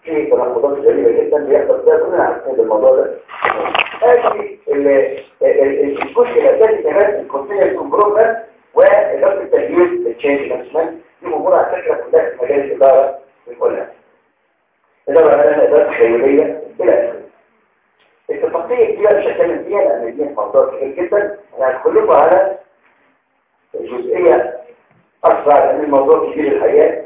في تناقضات غريبه جدا بيحصل فيها، كلنا عارفين بالموضوع ده. ادي الجزء الاساسي كمان الكونتينيوس امبروفمنت واداره التغيير التشينج مانجمنت. دي امور على فكره كلها في مجال الاداره بنقولها. الاداره انا اداره تخيليه بلا اساس. الاتفاقيه دي مش هتكلم فيها لان دي موضوع كبير جدا. انا هدخل لكم على الجزئيه اسرع لان الموضوع كبير الحقيقه.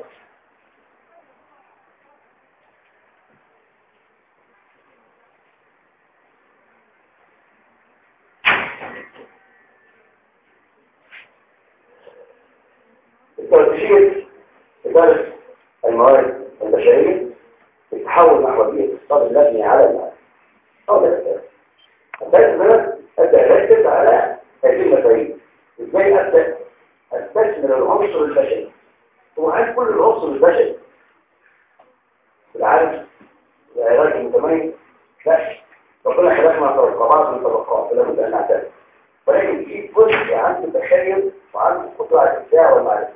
استراتيجية إدارة الموارد البشرية تتحول نحو بيئة الاقتصاد المبني على المال. أو ده الأساس. أبدأ إن أنا أبدأ أركز على هذه المفاهيم. إزاي أبدأ أستثمر العنصر البشري. هو عايز كل العنصر البشري. بالعالم العلاج المتميز لا. ربنا خلقنا طبقات من طبقات لابد أن نعترف. ولكن في جزء عند التخيل وعند القدرة على الإبداع والمعرفة.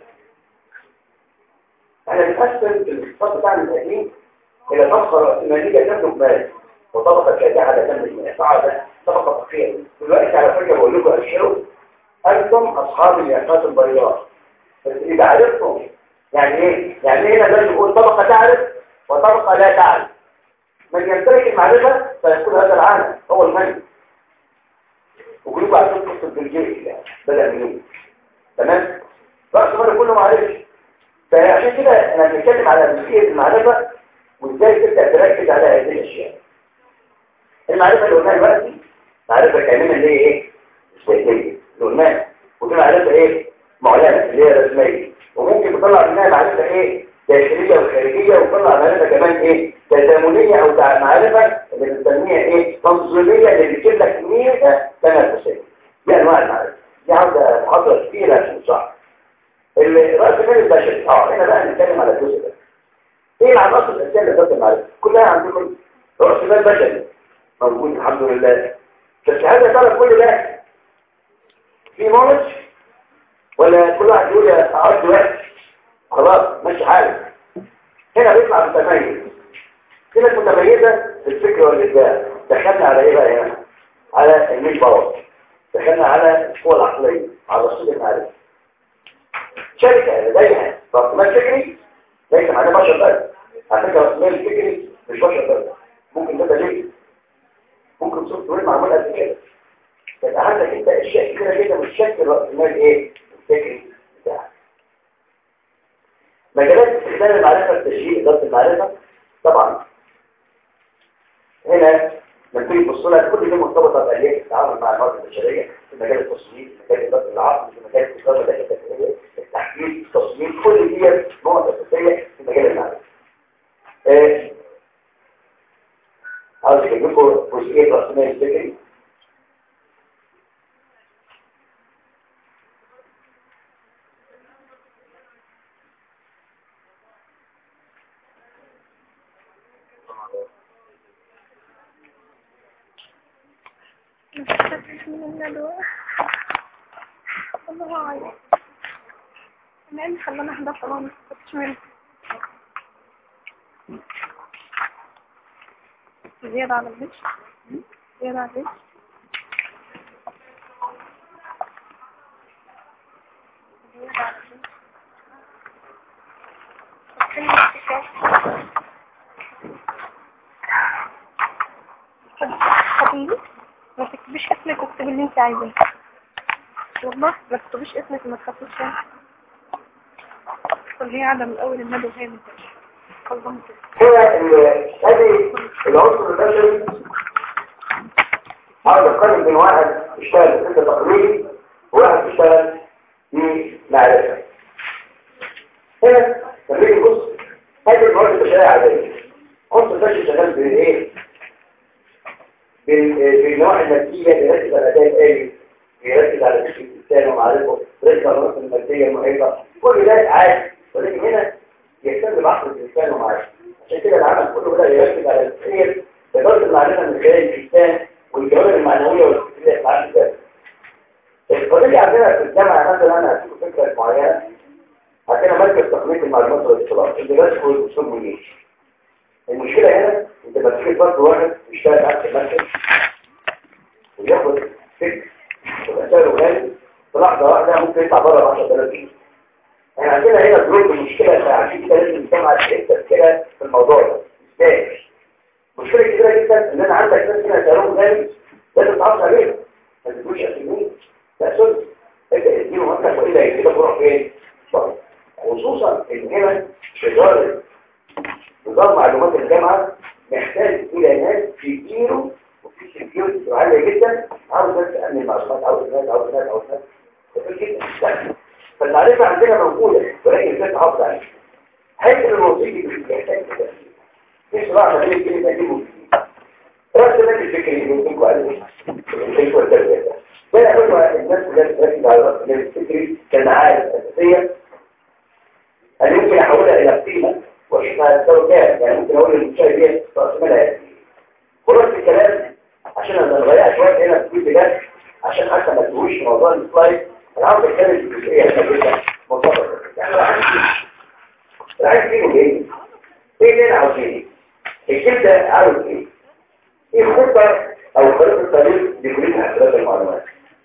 احنا بنقسم الاقتصاد بتاعنا القديم الى طبقه راسماليه تملك مال وطبقه شجاعه تملك مال. طبقه فقيره. دلوقتي على فكره بقول لكم اشيروا انتم اصحاب اليافات البيضاء. بس اذا عرفتم يعني ايه؟ يعني هنا لازم نقول طبقه تعرف وطبقه لا تعرف. من يمتلك المعرفه فيكون هذا العالم هو الملك. وكلكم عارفين قصه بلجيكا يعني بدا منين؟ تمام؟ راس مال كله معرفش. فعشان كده احنا بنتكلم على جزئيه المعرفه وازاي تبدا تركز على هذه الاشياء. المعرفه اللي قلناها دلوقتي معرفه كامله اللي هي ايه؟ استهلاكيه اللي قلناها. ودي معرفه ايه؟ معلنه اللي هي رسميه. وممكن تطلع منها معرفه ايه؟ داخليه وخارجيه وتطلع معرفه كمان ايه؟ تزامنيه او معرفه اللي بنسميها ايه؟ تنظيميه اللي بتجيب لك ميزه تنافسيه. دي انواع المعرفه. دي عاوزه محاضره كبيره عشان تصح. الرأس مال البشري هنا بقى نتكلم على الجزء ده. ايه العناصر الاساسيه اللي بتاعت المعرفه؟ كلها عندكم رأس مال بشري موجود الحمد لله. بس هل يا ترى كل ده في نولج ولا كل واحد يقول اقعد وقت خلاص ماشي حالك؟ هنا بيطلع متميز. كلمه متميزه في الفكر والابداع. دخلنا على ايه بقى هنا؟ على الميل باور. دخلنا على القوه العقليه على رصيد المعرفه. شركة لديها رأس مال فكري ليس معناه بشر بس. على فكرة رأس مال فكري مش بشر بس. ممكن ده ليه؟ ممكن سوفت وير معمول قد كده. بس عندك انت اشياء كده كده مش شكل رأس مال ايه؟ الفكري بتاعك. مجالات استخدام المعرفة التشغيل إدارة المعرفة طبعا. هنا لما تيجي تبص لها كل دي مرتبطة بآليات التعامل مع الموارد البشرية في مجال التصميم، في مجال إدارة العقل، في مجال الإدارة التكنولوجية، التحليل، التصميم، كل دي نقط أساسية في مجال المعرفة. عاوز أجيب لكم جزئية رأس مال الفكري. من الندوة الله عايز أنا اللي خلاني أحضر طبعا ما استفدتش منه زيادة على البيت زيادة على البيت زيادة على البيت ما تكتبيش اسمك واكتبي اللي انت عايزاه والله ما تكتبيش اسمك وما تخافيش يعني هي قاعدة من اول الندوة وهي من هي هذه العنصر البشري عاوز اقارن بين واحد يشتغل في فكر تقليدي وواحد يشتغل في معرفة. هنا لما نيجي نبص هذه الموارد البشرية عادية. عنصر البشري شغال بايه؟ بالنوع النفسية بيركز على الأداء الآلي، بيركز على فكر الإنسان ومعرفته، بيركز على العناصر المادية المحيطة، كل ده عادي. ولكن هنا يهتم بعقل الإنسان ومعرفته. عشان كده العمل كله بدأ يركز على التفكير بإدارة المعرفة من خلال الإنسان والجوانب المعنوية والاستفادة مع الإنسان. القضية عندنا في الجامعة مثلا أنا هديكم فكرة معينة. عندنا مركز تقنية المعلومات والاتصالات اللي بيدرس الأسلوب والجيش. المشكلة فرد واحد يشتغل على المركز وياخد فكر ومسائله غالي في لحظة واحدة ممكن يطلع بره 10,000 جنيه. احنا عندنا هنا ظروف المشكلة عشان كده لازم نجمع التفكير في الموضوع ده. ازاي؟ مشكلة كبيرة جدا ان انا عندك ناس هنا سعرهم غالي لازم تعرف عليهم ما تدوش أسلمين لا سلس انت اديله مثلا وإلا يجيبك بروح فين؟ خصوصا ان هنا شجار نظام معلومات الجامعة محتاج الى ناس كتير وفي سكيورتي عالية جدا عاوز ناس تأمن المعلومات عاوز ناس كتير جدا فالمعرفة عندنا موجودة ولكن ازاي تحافظ عليها حيث الوظيفي مش بيحتاج كده في صراع ما بين الكلمة دي وكده رأس مال الفكري اللي يمكنكم عليه الشيء والتربية ده يقول الناس كلها تركز على رأس مال الفكري كمعارف أساسية أن يمكن أحولها إلى قيمة وإحنا تساوي كام يعني ممكن أقول للمشاهد دي رأس مالها يعني خلاص الكلام عشان أنا نغير شوية هنا في كل ده عشان حتى ما تقولش موضوع السلايد أنا عاوز أتكلم في الجزئية اللي مرتبطة يعني عايز فيه ايه؟ ايه اللي انا عاوزينه؟ الكلام ده عاوز ايه؟ ايه الخطة او خريطة الطريق لكلية حسابات المعلومات؟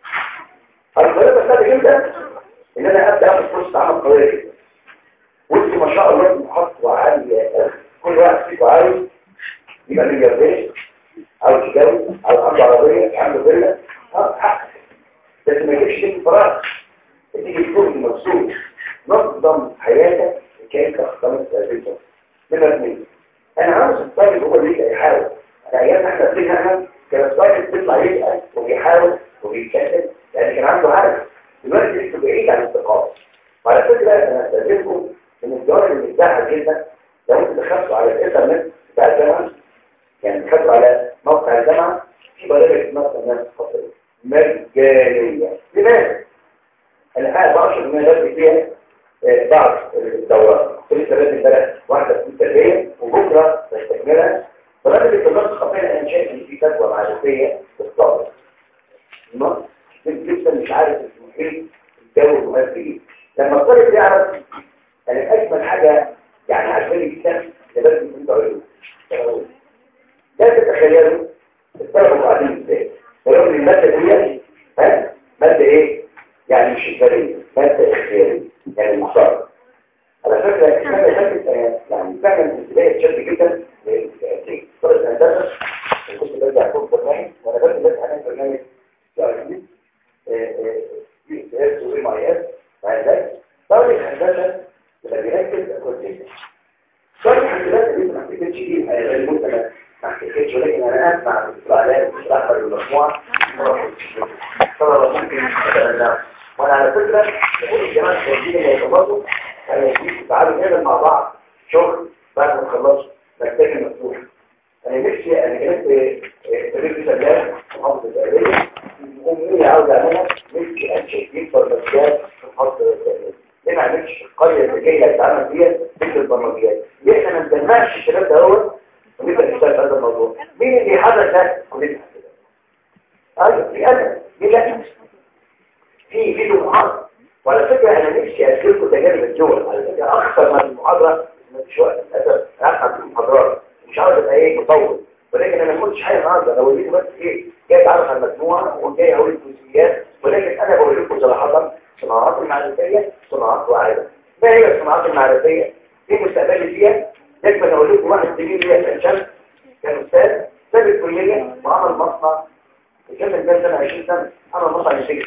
الخريطة بتاعت كده ان انا ابدا اخد فرصة عمل قوية جدا وانت ما شاء الله محطة عالية كل واحد فيكم عاوز يبقى ملياردير عاوز يتجوز عاوز عنده عربية عنده فيلا حق بس ما يجيبش شيء فراغ تيجي تكون مبسوط نظم حياتك كيف تختلط بأساسه من الاثنين انا عاوز الطالب هو اللي يحاول انا ايام احنا بنها كان الطالب بيطلع يسأل وبيحاول وبيتكلم لان كان عنده عدد دلوقتي لسه بعيد عن الثقافه وعلى فكره انا استاذنكم ان الجوانب اللي بتاعها جدا لو انتوا دخلتوا على الانترنت بتاع الجامعه يعني دخلتوا على موقع الجامعه في برامج اسمها الناس الخاصه مجانيه لماذا؟ انا قاعد 10 من الناس فيها بعض الدورات كل ثلاث امبارح واحده في التربيه وبكره نستكملها برامج الدورات الخطيه انا شايف ان في كتوه معرفيه بالطالب النص لسه مش عارف المحيط الجو المناسب ايه لما الطالب يعرف انا اجمل حاجه يعني عجباني جدا ده لازم انتوا تعملوه لا تتخيلوا الطلبه قاعدين ازاي ولو الماده دي ماده ايه يعني مش اجباريه ماده اختياريه يعني مختار على فكرة يعني فعلا الانتباه تشد جدا في طريقة الهندسة كنت برجع كل برنامج وانا برجع عن برنامج يعني في اس و ام اي اس مع ذلك طريقة الهندسة لما بيركز كويس طريقة الهندسة اللي ما احتاجتش دي ممكن ما احتاجتش ولكن انا اسمع الاستعلام الاحمر للمجموعة طبعا ممكن وانا على فكرة بقول الجماعة التوجيه اللي يتبطوا تعالوا نعمل مع بعض شغل بعد ما نخلص محتاج مفتوح انا نفسي انا كنت تدريب سلام محافظة الأهلية أمنية عاوز أعملها نفسي أنشئ يكبر مسجات في محافظة الأهلية ليه ما عملتش القرية الذكية اللي اتعمل فيها مثل البرمجيات ليه احنا ما نجمعش الشباب ده هو ونبدأ نشتغل هذا الموضوع مين اللي حدث ده كلنا ايوه في أنا مين لا في فيديو محاضرة وعلى فكرة أنا نفسي أسألكم تجارب الدول على فكرة أكثر من المحاضرة مش وقت للأسف أبحث في المحاضرات مش عاوز أبقى إيه مطول ولكن أنا ما قلتش حاجة النهارده أنا بقول لكم بس إيه جاي أتعرف على المجموعة وجاي أقول الجزئيات ولكن أنا بقول لكم صراحة الصناعات المعرفية صناعات واعدة ما هي الصناعات المعرفية؟ في مستقبلي فيها لازم أقول لكم واحد زميل ليا كان شاب كان أستاذ ساب الكلية وعمل مصنع يكمل ده سنة 20 سنة عمل مصنع ينتج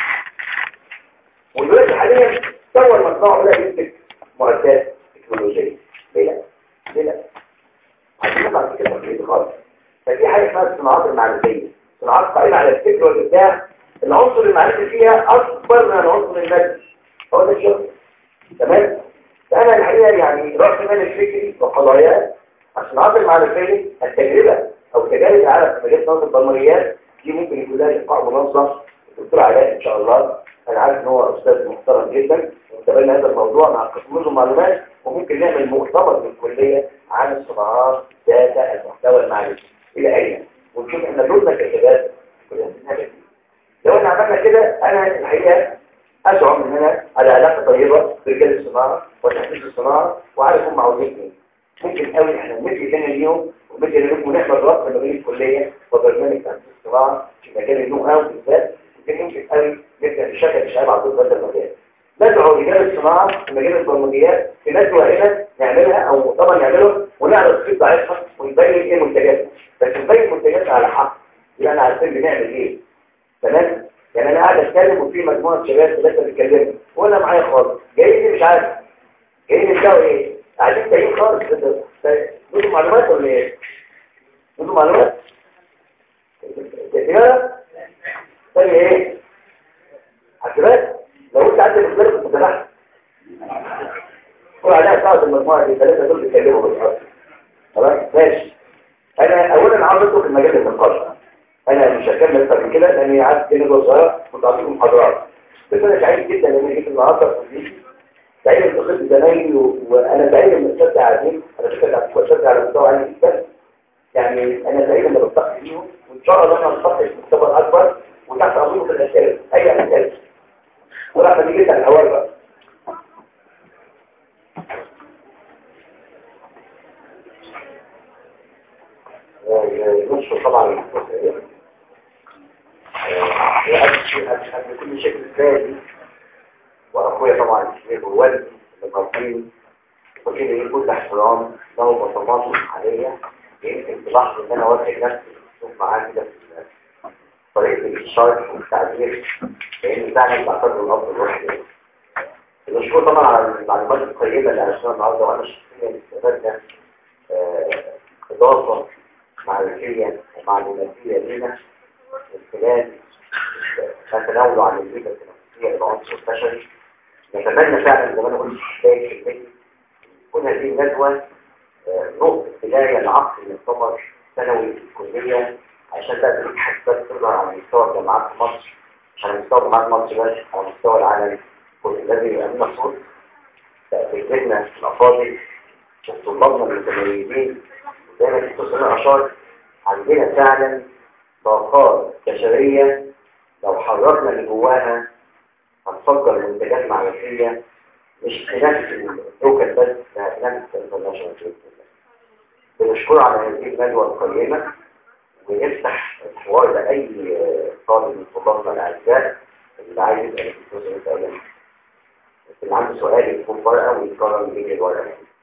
ودلوقتي حاليا طور مصنوع ولا ينتج معدات تكنولوجية ليه لا عشان نطلع في كده خالص فدي حاجة اسمها الصناعات المعرفية صناعات قائمة على الفكر والإبداع العنصر المعرفي فيها أكبر من العنصر المادي هو ده الشغل تمام فأنا الحقيقة يعني رأس مال الفكري وقضاياه الصناعات المعرفية التجربة أو تجارب العالم في مجال صناعة البرمجيات دي ممكن يكون لها لقاء منظم الدكتور علاء إن شاء الله أنا عارف إن هو أستاذ محترم جدا وتبنى هذا الموضوع مع قسم المعلومات وممكن نعمل مؤتمر في الكلية عن الصناعات ذات المحتوى المعرفي إلى أين ونشوف إحنا دورنا كشباب كلنا بنعمل لو إحنا عملنا كده أنا الحقيقة أزعم إن أنا على علاقة طيبة برجال الصناعة وتحديث الصناعة وعارف هم عاوزين إيه ممكن قوي إحنا نمشي تاني اليوم ومثل انكم نعمل ربط ما بين الكليه وبرنامج تنفيذ الصناعه في مجال النو هاو بالذات، ودي ممكن قوي نبدا نشغل الشباب على طول هذا المجال. ندعو رجال الصناعه في مجال البرمجيات في ندوه هنا نعملها او مؤتمر نعمله ونعرض الخطه بتاعتها ونبين ايه منتجاتنا، بس نبين منتجاتنا على حق، يبقى انا عارفين بنعمل ايه. تمام؟ يعني انا قاعد اتكلم وفي مجموعه شباب ثلاثه بيتكلموا وانا معايا خالص جايين مش عارف جايين يبداوا ايه؟ قاعدين تايهين خالص. بدون معلومات ولا ايه؟ بدون معلومات؟ التجاره ثاني ايه؟ حسابات. لو انت عندك مدرب كنت فتحت قول عليها ساعه المجموعه دي ثلاثه دول بيتكلموا بالحرف. خلاص ماشي. انا اولا عاوز ادخل في مجال النقاش. انا مش هكمل اكتر من كده لاني قعدت كده صغيره كنت اعطيكم محاضرات، بس انا سعيد جدا ان جيت النهارده في الكليه. سعيد بخدمه زمايلي وانا سعيد ان الشد قاعدين. انا فكره الشد على مستوى عالي جدا، يعني انا سعيد ان بلتقي بيهم وان شاء الله انا هلتقي في مستوى اكبر وتحت امركم في الاسئله اي اسئله. ولما تيجي تسال الاول بقى نشكر طبعا قبل كل شيء ازاي واخويا طبعا الشيخ والوالد المرحومين وكده يكون احترام له بصماته الحاليه. يمكن في لحظه ان انا اوجه نفسي اشوف معاه كده في طريقه الشرح والتعبير لان فعلا بعتبر الاب الروحي. بنشكر طبعا على المعلومات القيمه اللي عرفناها النهارده، وانا شخصيا استفدنا اضافه معرفيه ومعلوماتيه لنا من خلال ما تناولوا عن الهيبه التنفسيه للعنصر البشري. نتمنى فعلا زي ما انا قلت في بدايه كلمتي تكون هذه الندوه نقطه بدايه لعقد المؤتمر السنوي في الكليه عشان بقى الحسابات تظهر على مستوى الجامعات في مصر، مش على مستوى جامعات مصر بس، على مستوى العالم كله. لازم يبقى لنا صوت تأكيدنا الافاضل وطلابنا المتميزين. زي ما الدكتور سامر اشار عندنا فعلا طاقات بشريه لو حررنا اللي جواها هنفجر منتجات معرفيه مش في نفس التوكل بس، في نفس الانترناشونال. بنشكر على هذه الندوه القيمه ونفتح الحوار لاي طالب من طلابنا الاعزاء اللي عايز يسال الدكتور سامر. اللي عنده سؤال يكون ورقه ويكرر يجيب الورقه.